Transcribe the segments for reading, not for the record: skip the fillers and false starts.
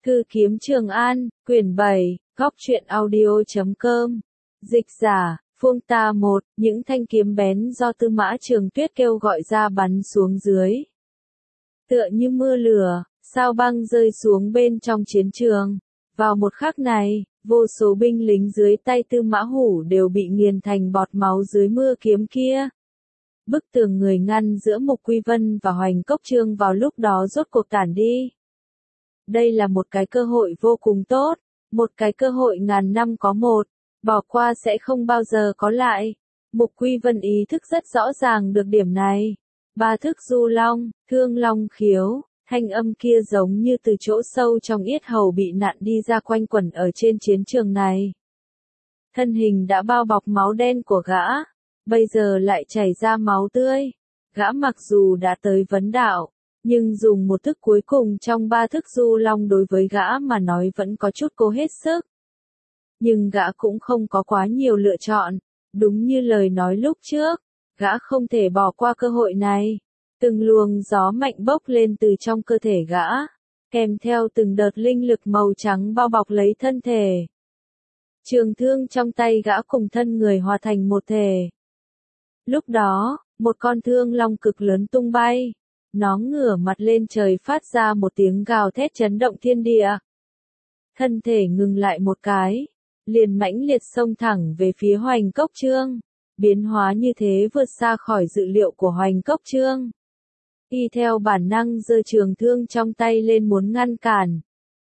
Thư kiếm Trường An, quyển 7, góc truyện audio.com. Dịch giả, Phương Ta 1, những thanh kiếm bén do Tư Mã Trường Tuyết kêu gọi ra bắn xuống dưới. Tựa như mưa lửa, sao băng rơi xuống bên trong chiến trường. Vào một khắc này, vô số binh lính dưới tay Tư Mã Hủ đều bị nghiền thành bọt máu dưới mưa kiếm kia. Bức tường người ngăn giữa Mục Quy Vân và Hoành Cốc Trương vào lúc đó rốt cuộc tản đi. Đây là một cái cơ hội vô cùng tốt, một cái cơ hội ngàn năm có một, bỏ qua sẽ không bao giờ có lại. Mục Quy Vân ý thức rất rõ ràng được điểm này. Ba thức du long, thương long khiếu, thanh âm kia giống như từ chỗ sâu trong yết hầu bị nặn đi ra quanh quẩn ở trên chiến trường này. Thân hình đã bao bọc máu đen của gã, bây giờ lại chảy ra máu tươi. Gã mặc dù đã tới vấn đạo, nhưng dùng một thức cuối cùng trong ba thức du long đối với gã mà nói vẫn có chút cố hết sức. Nhưng gã cũng không có quá nhiều lựa chọn, đúng như lời nói lúc trước, gã không thể bỏ qua cơ hội này. Từng luồng gió mạnh bốc lên từ trong cơ thể gã, kèm theo từng đợt linh lực màu trắng bao bọc lấy thân thể. Trường thương trong tay gã cùng thân người hòa thành một thể. Lúc đó, một con thương long cực lớn tung bay. Nó ngửa mặt lên trời phát ra một tiếng gào thét chấn động thiên địa. Thân thể ngừng lại một cái, liền mãnh liệt xông thẳng về phía Hoành Cốc Trương. Biến hóa như thế vượt xa khỏi dự liệu của Hoành Cốc Trương. Y theo bản năng giơ trường thương trong tay lên muốn ngăn cản.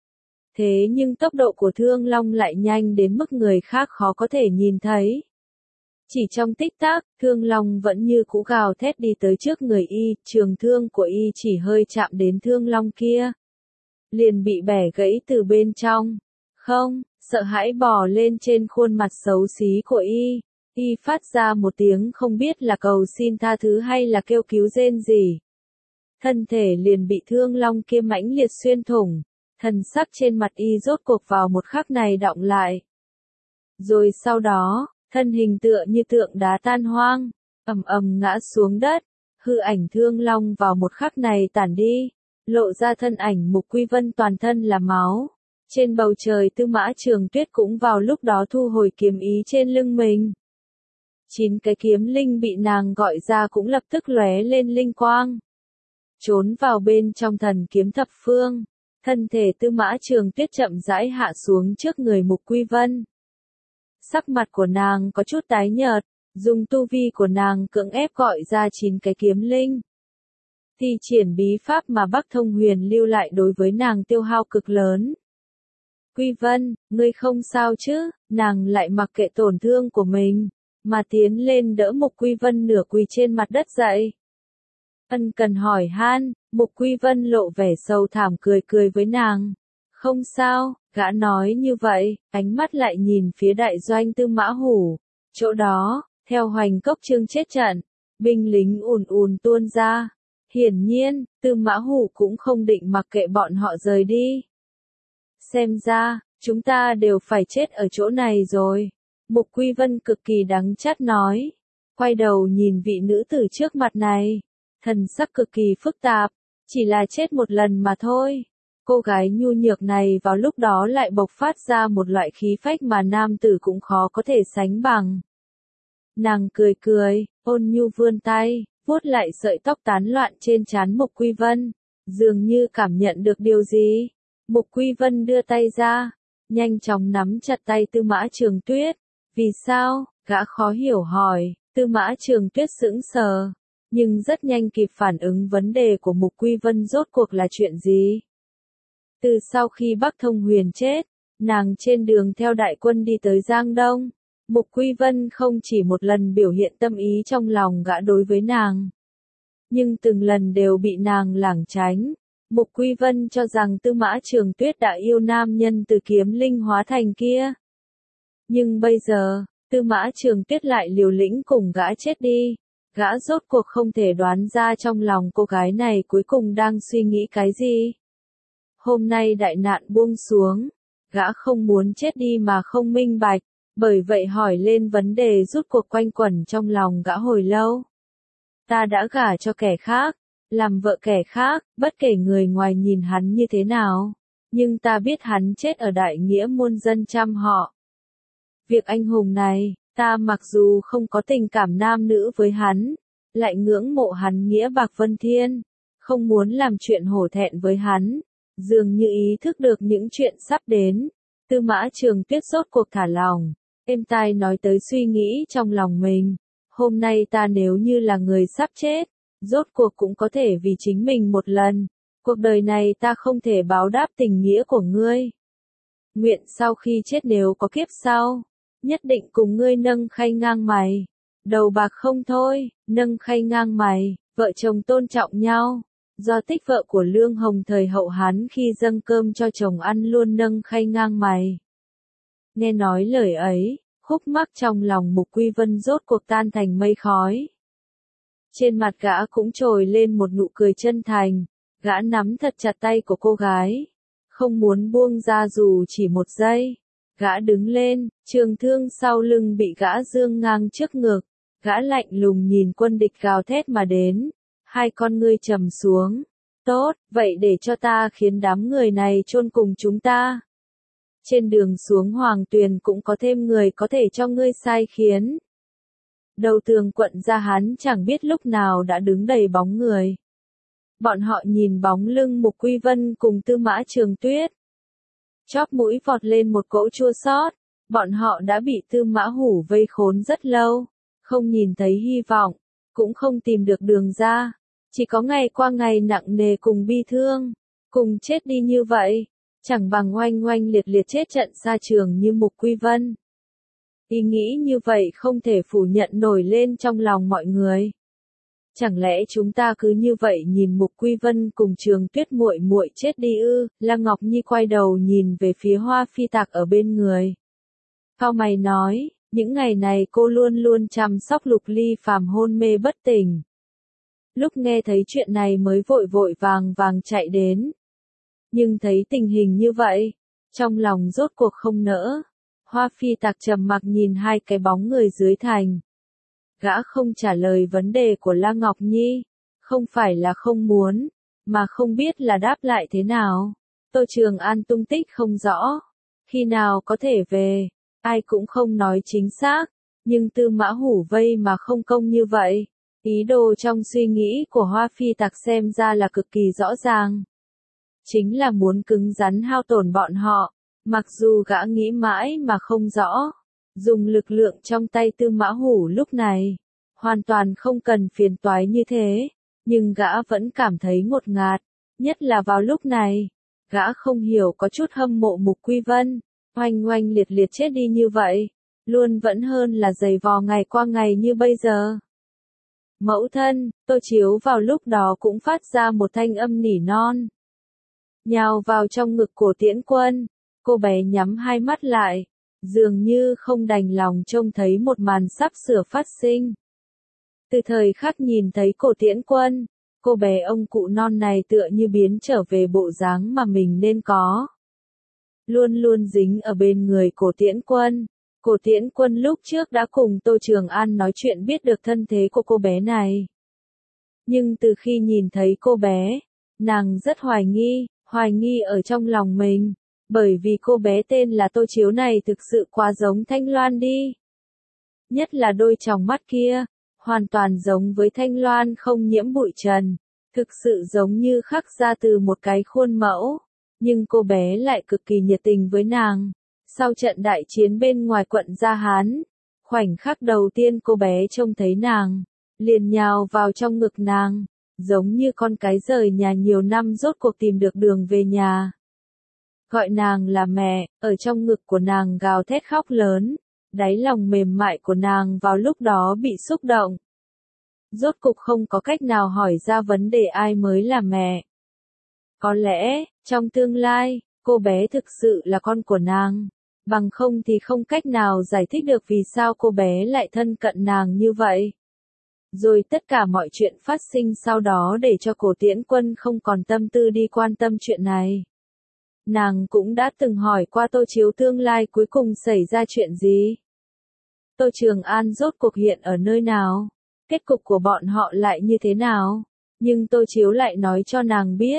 Thế nhưng tốc độ của thương long lại nhanh đến mức người khác khó có thể nhìn thấy. Chỉ trong tích tắc, thương long vẫn như cũ gào thét đi tới trước người y, trường thương của y chỉ hơi chạm đến thương long kia. Liền bị bẻ gãy từ bên trong. Không, sợ hãi bò lên trên khuôn mặt xấu xí của y. Y phát ra một tiếng không biết là cầu xin tha thứ hay là kêu cứu rên gì. Thân thể liền bị thương long kia mãnh liệt xuyên thủng. Thần sắc trên mặt y rốt cuộc vào một khắc này đọng lại. Rồi sau đó, thân hình tựa như tượng đá tan hoang, ầm ầm ngã xuống đất, hư ảnh thương long vào một khắc này tản đi, lộ ra thân ảnh Mục Quy Vân toàn thân là máu. Trên bầu trời Tư Mã Trường Tuyết cũng vào lúc đó thu hồi kiếm ý trên lưng mình. 9 cái kiếm linh bị nàng gọi ra cũng lập tức lóe lên linh quang. Trốn vào bên trong thần kiếm thập phương, thân thể Tư Mã Trường Tuyết chậm rãi hạ xuống trước người Mục Quy Vân. Sắc mặt của nàng có chút tái nhợt, dùng tu vi của nàng cưỡng ép gọi ra 9 cái kiếm linh. Thi triển bí pháp mà Bắc Thông Huyền lưu lại đối với nàng tiêu hao cực lớn. Quy Vân, ngươi không sao chứ? Nàng lại mặc kệ tổn thương của mình, mà tiến lên đỡ Mục Quy Vân nửa quỳ trên mặt đất dậy. Ân cần hỏi han, Mục Quy Vân lộ vẻ sầu thảm cười cười với nàng. Không sao, gã nói như vậy, ánh mắt lại nhìn phía đại doanh Tư Mã Hủ. Chỗ đó, theo Hoành Cốc Trương chết trận, binh lính ùn ùn tuôn ra. Hiển nhiên, Tư Mã Hủ cũng không định mặc kệ bọn họ rời đi. Xem ra, chúng ta đều phải chết ở chỗ này rồi. Mục Quy Vân cực kỳ đắng chát nói. Quay đầu nhìn vị nữ tử trước mặt này. Thần sắc cực kỳ phức tạp, chỉ là chết một lần mà thôi. Cô gái nhu nhược này vào lúc đó lại bộc phát ra một loại khí phách mà nam tử cũng khó có thể sánh bằng. Nàng cười cười, ôn nhu vươn tay, vuốt lại sợi tóc tán loạn trên trán Mục Quy Vân, dường như cảm nhận được điều gì. Mục Quy Vân đưa tay ra, nhanh chóng nắm chặt tay Tư Mã Trường Tuyết. Vì sao? Gã khó hiểu hỏi. Tư Mã Trường Tuyết sững sờ, nhưng rất nhanh kịp phản ứng vấn đề của Mục Quy Vân rốt cuộc là chuyện gì. Từ sau khi Bắc Thông Huyền chết, nàng trên đường theo đại quân đi tới Giang Đông. Mục Quy Vân không chỉ một lần biểu hiện tâm ý trong lòng gã đối với nàng, nhưng từng lần đều bị nàng lảng tránh. Mục Quy Vân cho rằng Tư Mã Trường Tuyết đã yêu nam nhân từ kiếm linh hóa thành kia. Nhưng bây giờ, Tư Mã Trường Tuyết lại liều lĩnh cùng gã chết đi. Gã rốt cuộc không thể đoán ra trong lòng cô gái này cuối cùng đang suy nghĩ cái gì. Hôm nay đại nạn buông xuống, gã không muốn chết đi mà không minh bạch, bởi vậy hỏi lên vấn đề rút cuộc quanh quẩn trong lòng gã hồi lâu. Ta đã gả cho kẻ khác, làm vợ kẻ khác, bất kể người ngoài nhìn hắn như thế nào. Nhưng ta biết hắn chết ở đại nghĩa muôn dân trăm họ. Việc anh hùng này, ta mặc dù không có tình cảm nam nữ với hắn, lại ngưỡng mộ hắn nghĩa bạc vân thiên, không muốn làm chuyện hổ thẹn với hắn, dường như ý thức được những chuyện sắp đến. Tư Mã Trường Tuyết rốt cuộc thả lòng, êm tai nói tới suy nghĩ trong lòng mình. Hôm nay ta nếu như là người sắp chết, rốt cuộc cũng có thể vì chính mình một lần. Cuộc đời này ta không thể báo đáp tình nghĩa của ngươi. Nguyện sau khi chết nếu có kiếp sau, nhất định cùng ngươi nâng khay ngang mày. Đầu bạc không thôi, nâng khay ngang mày, vợ chồng tôn trọng nhau. Do tích vợ của Lương Hồng thời hậu Hán khi dâng cơm cho chồng ăn luôn nâng khay ngang mày. Nghe nói lời ấy, khúc mắc trong lòng Mục Quy Vân rốt cuộc tan thành mây khói. Trên mặt gã cũng trồi lên một nụ cười chân thành, gã nắm thật chặt tay của cô gái, không muốn buông ra dù chỉ một giây. Gã đứng lên, trường thương sau lưng bị gã giương ngang trước ngực, gã lạnh lùng nhìn quân địch gào thét mà đến, hai con ngươi trầm xuống. Tốt, vậy để cho ta khiến đám người này chôn cùng chúng ta. Trên đường xuống Hoàng Tuyền cũng có thêm người có thể cho ngươi sai khiến. Đầu tường quận Gia Hán chẳng biết lúc nào đã đứng đầy bóng người. Bọn họ nhìn bóng lưng Mục Quy Vân cùng Tư Mã Trường Tuyết. Chóp mũi vọt lên một cỗ chua xót, bọn họ đã bị Tư Mã Hủ vây khốn rất lâu, không nhìn thấy hy vọng, cũng không tìm được đường ra, chỉ có ngày qua ngày nặng nề cùng bi thương, cùng chết đi như vậy, chẳng bằng oanh oanh liệt liệt chết trận xa trường như Mục Quy Vân. Ý nghĩ như vậy không thể phủ nhận nổi lên trong lòng mọi người. Chẳng lẽ chúng ta cứ như vậy nhìn Mục Quy Vân cùng Trường Tuyết muội muội chết đi ư? Lăng Ngọc Nhi quay đầu nhìn về phía Hoa Phi Tạc ở bên người. Cao mày nói, những ngày này cô luôn luôn chăm sóc Lục Ly Phàm hôn mê bất tỉnh. Lúc nghe thấy chuyện này mới vội vội vàng vàng chạy đến. Nhưng thấy tình hình như vậy, trong lòng rốt cuộc không nỡ. Hoa Phi Tạc trầm mặc nhìn hai cái bóng người dưới thành. Gã không trả lời vấn đề của La Ngọc Nhi, không phải là không muốn, mà không biết là đáp lại thế nào. Tô Trường An tung tích không rõ, khi nào có thể về, ai cũng không nói chính xác, nhưng Tư Mã Hủ vây mà không công như vậy. Ý đồ trong suy nghĩ của Hoa Phi Tạc xem ra là cực kỳ rõ ràng. Chính là muốn cứng rắn hao tổn bọn họ, mặc dù gã nghĩ mãi mà không rõ. Dùng lực lượng trong tay Tư Mã Hủ lúc này, hoàn toàn không cần phiền toái như thế, nhưng gã vẫn cảm thấy ngột ngạt, nhất là vào lúc này, gã không hiểu có chút hâm mộ Mục Quy Vân, oanh oanh liệt liệt chết đi như vậy, luôn vẫn hơn là giày vò ngày qua ngày như bây giờ. Mẫu thân, Tô Chiếu vào lúc đó cũng phát ra một thanh âm nỉ non. Nhào vào trong ngực của Tiễn Quân, cô bé nhắm hai mắt lại, dường như không đành lòng trông thấy một màn sắp sửa phát sinh. Từ thời khắc nhìn thấy cổ Tiễn Quân, cô bé ông cụ non này tựa như biến trở về bộ dáng mà mình nên có. Luôn luôn dính ở bên người cổ Tiễn Quân. Cổ Tiễn Quân lúc trước đã cùng Tô Trường An nói chuyện biết được thân thế của cô bé này. Nhưng từ khi nhìn thấy cô bé, nàng rất hoài nghi ở trong lòng mình. Bởi vì cô bé tên là Tô Chiếu này thực sự quá giống Thanh Loan đi. Nhất là đôi tròng mắt kia, hoàn toàn giống với Thanh Loan không nhiễm bụi trần. Thực sự giống như khắc ra từ một cái khuôn mẫu. Nhưng cô bé lại cực kỳ nhiệt tình với nàng. Sau trận đại chiến bên ngoài quận Gia Hán, khoảnh khắc đầu tiên cô bé trông thấy nàng, liền nhào vào trong ngực nàng, giống như con cái rời nhà nhiều năm rốt cuộc tìm được đường về nhà. Gọi nàng là mẹ, ở trong ngực của nàng gào thét khóc lớn, đáy lòng mềm mại của nàng vào lúc đó bị xúc động. Rốt cục không có cách nào hỏi ra vấn đề ai mới là mẹ. Có lẽ, trong tương lai, cô bé thực sự là con của nàng, bằng không thì không cách nào giải thích được vì sao cô bé lại thân cận nàng như vậy. Rồi tất cả mọi chuyện phát sinh sau đó để cho Cổ Tiễn Quân không còn tâm tư đi quan tâm chuyện này. Nàng cũng đã từng hỏi qua Tô Chiếu tương lai cuối cùng xảy ra chuyện gì. Tô Trường An rốt cuộc hiện ở nơi nào, kết cục của bọn họ lại như thế nào, nhưng Tô Chiếu lại nói cho nàng biết,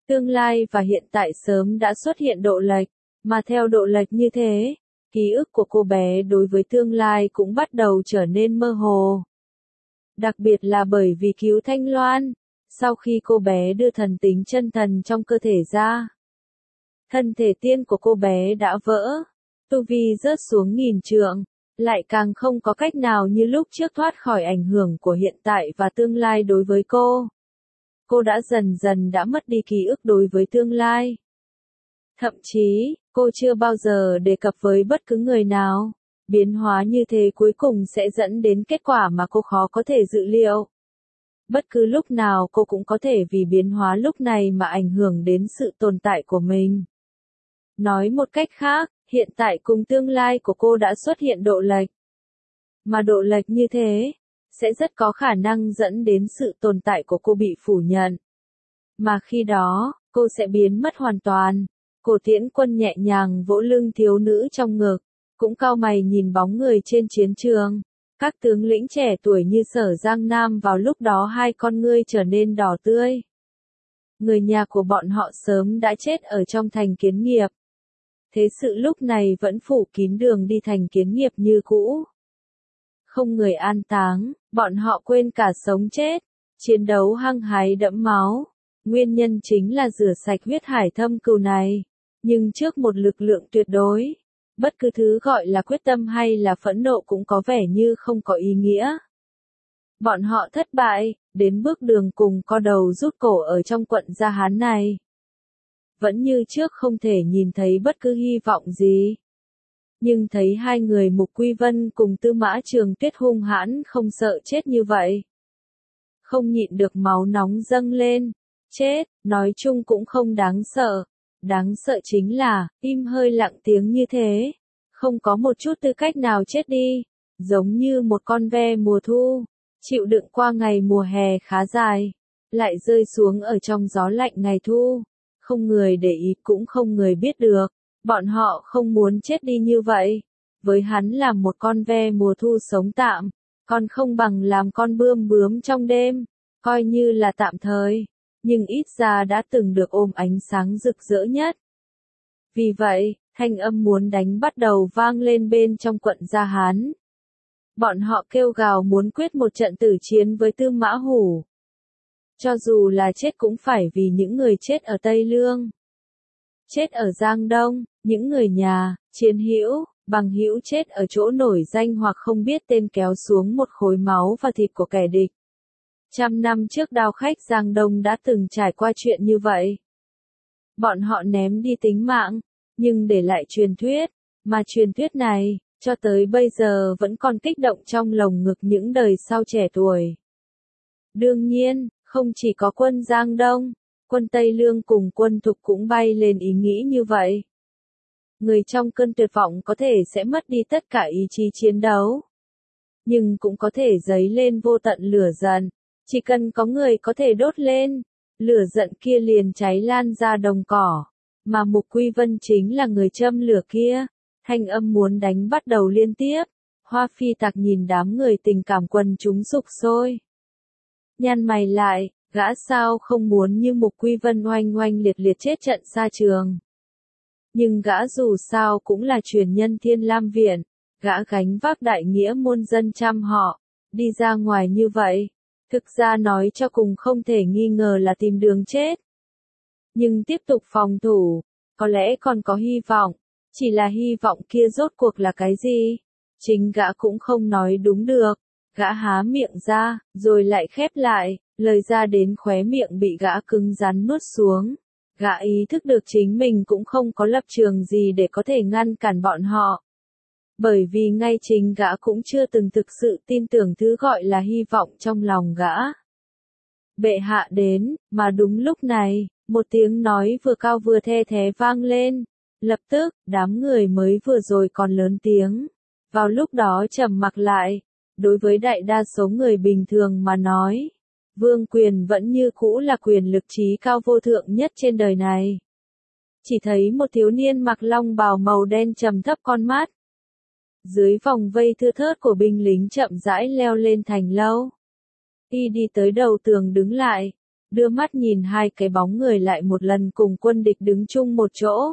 Tương lai và hiện tại sớm đã xuất hiện độ lệch, mà theo độ lệch như thế, ký ức của cô bé đối với tương lai cũng bắt đầu trở nên mơ hồ. Đặc biệt là bởi vì cứu Thanh Loan, sau khi cô bé đưa thần tính chân thần trong cơ thể ra, thân thể tiên của cô bé đã vỡ, tu vi rớt xuống nghìn trượng, lại càng không có cách nào như lúc trước thoát khỏi ảnh hưởng của hiện tại và tương lai đối với cô. Cô đã dần dần đã mất đi ký ức đối với tương lai. Thậm chí, cô chưa bao giờ đề cập với bất cứ người nào. Biến hóa như thế cuối cùng sẽ dẫn đến kết quả mà cô khó có thể dự liệu. Bất cứ lúc nào cô cũng có thể vì biến hóa lúc này mà ảnh hưởng đến sự tồn tại của mình. Nói một cách khác, hiện tại cùng tương lai của cô đã xuất hiện độ lệch. Mà độ lệch như thế, sẽ rất có khả năng dẫn đến sự tồn tại của cô bị phủ nhận. Mà khi đó, cô sẽ biến mất hoàn toàn. Cổ Tiễn Quân nhẹ nhàng vỗ lưng thiếu nữ trong ngực, cũng cau mày nhìn bóng người trên chiến trường. Các tướng lĩnh trẻ tuổi như Sở Giang Nam vào lúc đó hai con ngươi trở nên đỏ tươi. Người nhà của bọn họ sớm đã chết ở trong thành Kiến Nghiệp. Thế sự lúc này vẫn phủ kín đường đi thành Kiến Nghiệp như cũ. Không người an táng, bọn họ quên cả sống chết, chiến đấu hăng hái đẫm máu. Nguyên nhân chính là rửa sạch huyết hải thâm cừu này. Nhưng trước một lực lượng tuyệt đối, bất cứ thứ gọi là quyết tâm hay là phẫn nộ cũng có vẻ như không có ý nghĩa. Bọn họ thất bại, đến bước đường cùng co đầu rút cổ ở trong quận Gia Hán này. Vẫn như trước không thể nhìn thấy bất cứ hy vọng gì. Nhưng thấy hai người Mục Quy Vân cùng Tư Mã Trường Tuyết hung hãn không sợ chết như vậy. Không nhịn được máu nóng dâng lên. Chết, nói chung cũng không đáng sợ. Đáng sợ chính là, im hơi lặng tiếng như thế. Không có một chút tư cách nào chết đi. Giống như một con ve mùa thu. Chịu đựng qua ngày mùa hè khá dài. Lại rơi xuống ở trong gió lạnh ngày thu. Không người để ý cũng không người biết được. Bọn họ không muốn chết đi như vậy. Với hắn là một con ve mùa thu sống tạm. Còn không bằng làm con bươm bướm trong đêm. Coi như là tạm thời. Nhưng ít ra đã từng được ôm ánh sáng rực rỡ nhất. Vì vậy, thanh âm muốn đánh bắt đầu vang lên bên trong quận Gia Hán. Bọn họ kêu gào muốn quyết một trận tử chiến với Tư Mã Hủ. Cho dù là chết cũng phải vì những người chết ở Tây Lương. Chết ở Giang Đông, những người nhà, chiến hữu, bằng hữu chết ở chỗ nổi danh hoặc không biết tên kéo xuống một khối máu và thịt của kẻ địch. 100 năm trước đao khách Giang Đông đã từng trải qua chuyện như vậy. Bọn họ ném đi tính mạng, nhưng để lại truyền thuyết, mà truyền thuyết này, cho tới bây giờ vẫn còn kích động trong lồng ngực những đời sau trẻ tuổi. Đương nhiên, không chỉ có quân Giang Đông, quân Tây Lương cùng quân Thục cũng bay lên ý nghĩ như vậy. Người trong cơn tuyệt vọng có thể sẽ mất đi tất cả ý chí chiến đấu. Nhưng cũng có thể dấy lên vô tận lửa giận. Chỉ cần có người có thể đốt lên, lửa giận kia liền cháy lan ra đồng cỏ. Mà Mục Quy Vân chính là người châm lửa kia. Thanh âm muốn đánh bắt đầu liên tiếp. Hoa Phi Tạc nhìn đám người tình cảm quần chúng sục sôi. Nhăn mày lại, gã sao không muốn như Mục Quy Vân oanh oanh liệt liệt chết trận xa trường. Nhưng gã dù sao cũng là truyền nhân Thiên Lam Viện. Gã gánh vác đại nghĩa muôn dân trăm họ. Đi ra ngoài như vậy. Thực ra nói cho cùng không thể nghi ngờ là tìm đường chết. Nhưng tiếp tục phòng thủ, có lẽ còn có hy vọng. Chỉ là hy vọng kia rốt cuộc là cái gì? Chính gã cũng không nói đúng được. Gã há miệng ra, rồi lại khép lại, lời ra đến khóe miệng bị gã cứng rắn nuốt xuống. Gã ý thức được chính mình cũng không có lập trường gì để có thể ngăn cản bọn họ. Bởi vì ngay chính gã cũng chưa từng thực sự tin tưởng thứ gọi là hy vọng trong lòng gã. Bệ hạ đến, mà đúng lúc này, một tiếng nói vừa cao vừa the thé vang lên. Lập tức, đám người mới vừa rồi còn lớn tiếng. Vào lúc đó trầm mặc lại. Đối với đại đa số người bình thường mà nói, vương quyền vẫn như cũ là quyền lực trí cao vô thượng nhất trên đời này. Chỉ thấy một thiếu niên mặc long bào màu đen trầm thấp con mắt. Dưới vòng vây thưa thớt của binh lính chậm rãi leo lên thành lâu. Y đi tới đầu tường đứng lại. đưa mắt nhìn hai cái bóng người lại một lần cùng quân địch đứng chung một chỗ.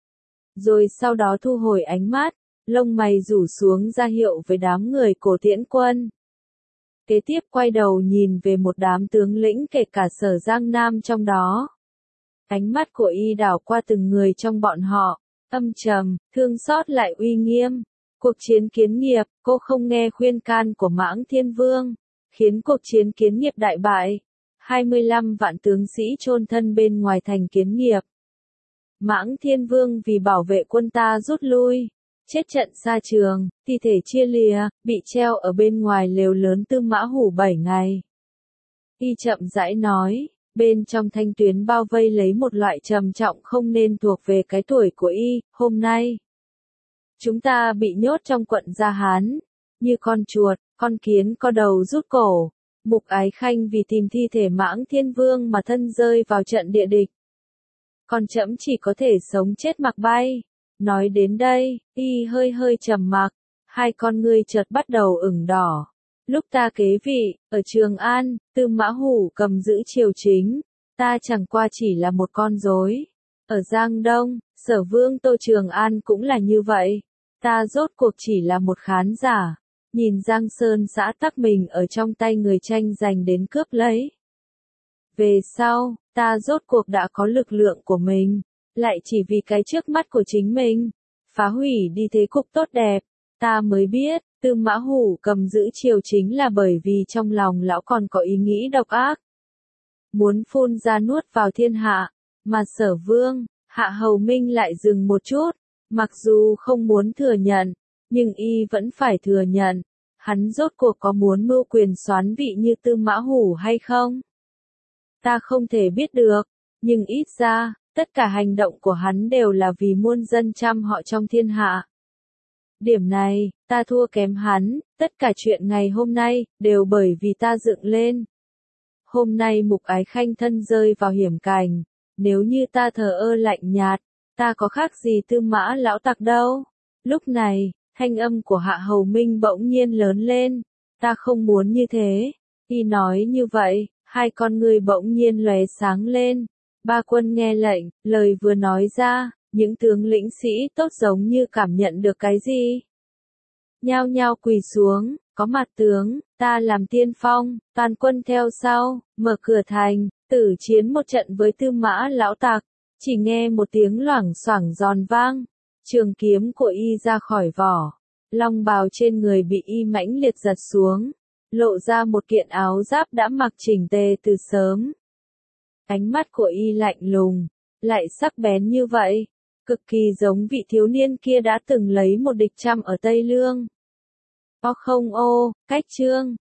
Rồi sau đó thu hồi ánh mắt, lông mày rủ xuống ra hiệu với đám người Cổ Tiễn Quân. Kế tiếp quay đầu nhìn về một đám tướng lĩnh kể cả Sở Giang Nam trong đó. Ánh mắt của y đảo qua từng người trong bọn họ, âm trầm, thương xót lại uy nghiêm. Cuộc chiến kiến nghiệp, cô không nghe khuyên can của Mãng Thiên Vương, khiến cuộc chiến kiến nghiệp đại bại. 25 vạn tướng sĩ chôn thân bên ngoài thành kiến nghiệp. Mãng Thiên Vương vì bảo vệ quân ta rút lui, chết trận xa trường, thi thể chia lìa, bị treo ở bên ngoài lều lớn Tư Mã Hủ 7 ngày. Y chậm rãi nói, bên trong thanh tuyến bao vây lấy một loại trầm trọng không nên thuộc về cái tuổi của y, hôm nay. Chúng ta bị nhốt trong quận Gia Hán, như con chuột, con kiến có đầu rút cổ. Mục Ái Khanh vì tìm thi thể Mãng Thiên Vương mà thân rơi vào trận địa địch. Còn trẫm chỉ có thể sống chết mặc bay. Nói đến đây, y hơi trầm mặc, hai con ngươi chợt bắt đầu ửng đỏ. Lúc ta kế vị, ở Trường An, Tư Mã Hủ cầm giữ triều chính, ta chẳng qua chỉ là một con rối. Ở Giang Đông, Sở Vương Tô Trường An cũng là như vậy. Ta rốt cuộc chỉ là một khán giả, nhìn Giang Sơn xã tắc mình ở trong tay người tranh giành đến cướp lấy. Về sau, ta rốt cuộc đã có lực lượng của mình, lại chỉ vì cái trước mắt của chính mình, phá hủy đi thế cục tốt đẹp. Ta mới biết, Tư Mã Hủ cầm giữ triều chính là bởi vì trong lòng lão còn có ý nghĩ độc ác. Muốn phun ra nuốt vào thiên hạ, mà Sở Vương, Hạ Hầu Minh lại dừng một chút, mặc dù không muốn thừa nhận, nhưng y vẫn phải thừa nhận, hắn rốt cuộc có muốn mưu quyền soán vị như Tư Mã Hủ hay không? Ta không thể biết được, nhưng ít ra, tất cả hành động của hắn đều là vì muôn dân trăm họ trong thiên hạ. Điểm này, ta thua kém hắn, tất cả chuyện ngày hôm nay, đều bởi vì ta dựng lên. Hôm nay Mục Ái Khanh thân rơi vào hiểm cảnh, nếu như ta thờ ơ lạnh nhạt, ta có khác gì Tư Mã lão tặc đâu. Lúc này, thanh âm của Hạ Hầu Minh bỗng nhiên lớn lên, ta không muốn như thế. Y nói như vậy, hai con người bỗng nhiên lóe sáng lên. Ba quân nghe lệnh, lời vừa nói ra, những tướng lĩnh sĩ tốt giống như cảm nhận được cái gì. Nhao nhao quỳ xuống, có mặt tướng, ta làm tiên phong, toàn quân theo sau, mở cửa thành, tử chiến một trận với Tư Mã lão tặc. Chỉ nghe một tiếng loảng xoảng giòn vang, trường kiếm của y ra khỏi vỏ, long bào trên người bị y mãnh liệt giật xuống, lộ ra một kiện áo giáp đã mặc chỉnh tề từ sớm. Ánh mắt của y lạnh lùng, lại sắc bén như vậy, cực kỳ giống vị thiếu niên kia đã từng lấy một địch trăm ở Tây Lương. Cách chương